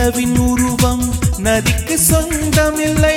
நிலவின் உருவம் நதிக்கு சொந்தமில்லை.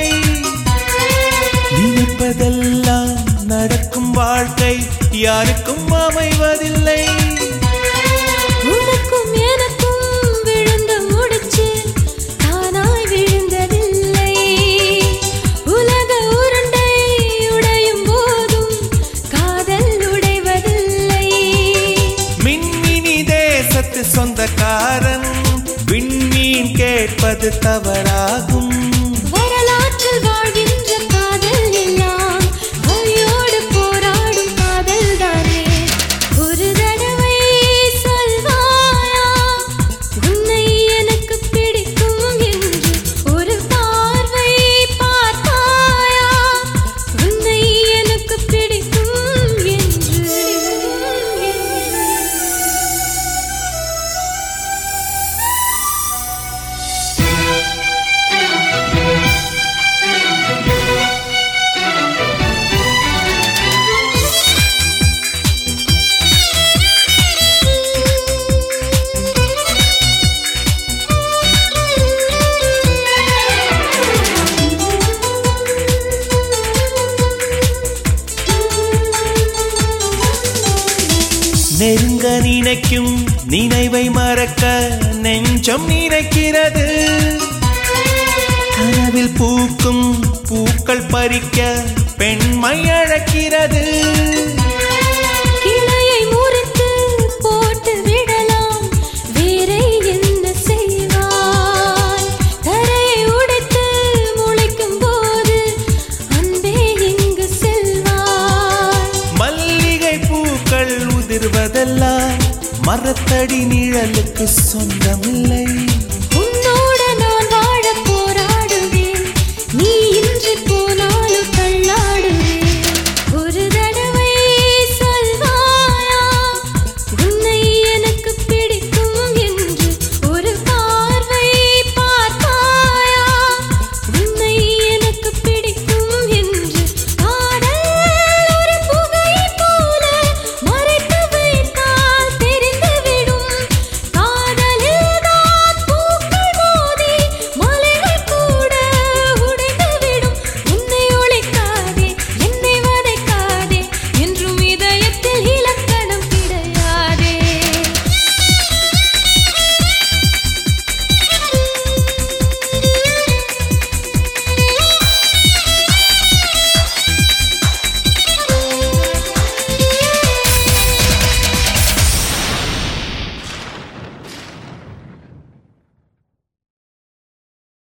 நினைப்பதெல்லாம் நடக்கும் வாழ்க்கை யாருக்கும் அமைவதில்லை. உனக்கும் எனக்கும் விழுந்த முடிச்சு தானாய் விழுந்ததில்லை. உலக உருண்டை உடையும் போதும் காதல் உடைவதில்லை. மின்மினி தேசத்து சொந்தக்காரன் விண்மீன் கேட்பது தவறாகும். வரலாற்றில் வாழ்கின்ற காதல் எல்லாம் வலியோடு போராடும் காதல் தானே. ஒரு தடவை சொல்வாயா உன்னை எனக்கு பிடிக்கும் என்று. ஒரு பார்வை பார்த்தாயா உன்னை எனக்கு பிடிக்கும் என்று. நெருங்க நினைக்கும் நினைவை மறக்க நெஞ்சம் நினைக்கிறது. கனவில் பூக்கும் பூக்கள் பறிக்க பெண்மை அழைக்கிறது. கிளையை முறித்து போட்டு விடலாம் வேறே என்ன செய்வாய். தரையை உடைத்து முளைக்கும் போது அன்பே எங்கு செல்வாய். மல்லிகை பூக்கள் உதிர்வதெல்லாம் மரத்தடி நிழலுக்கு சொந்தமில்லை.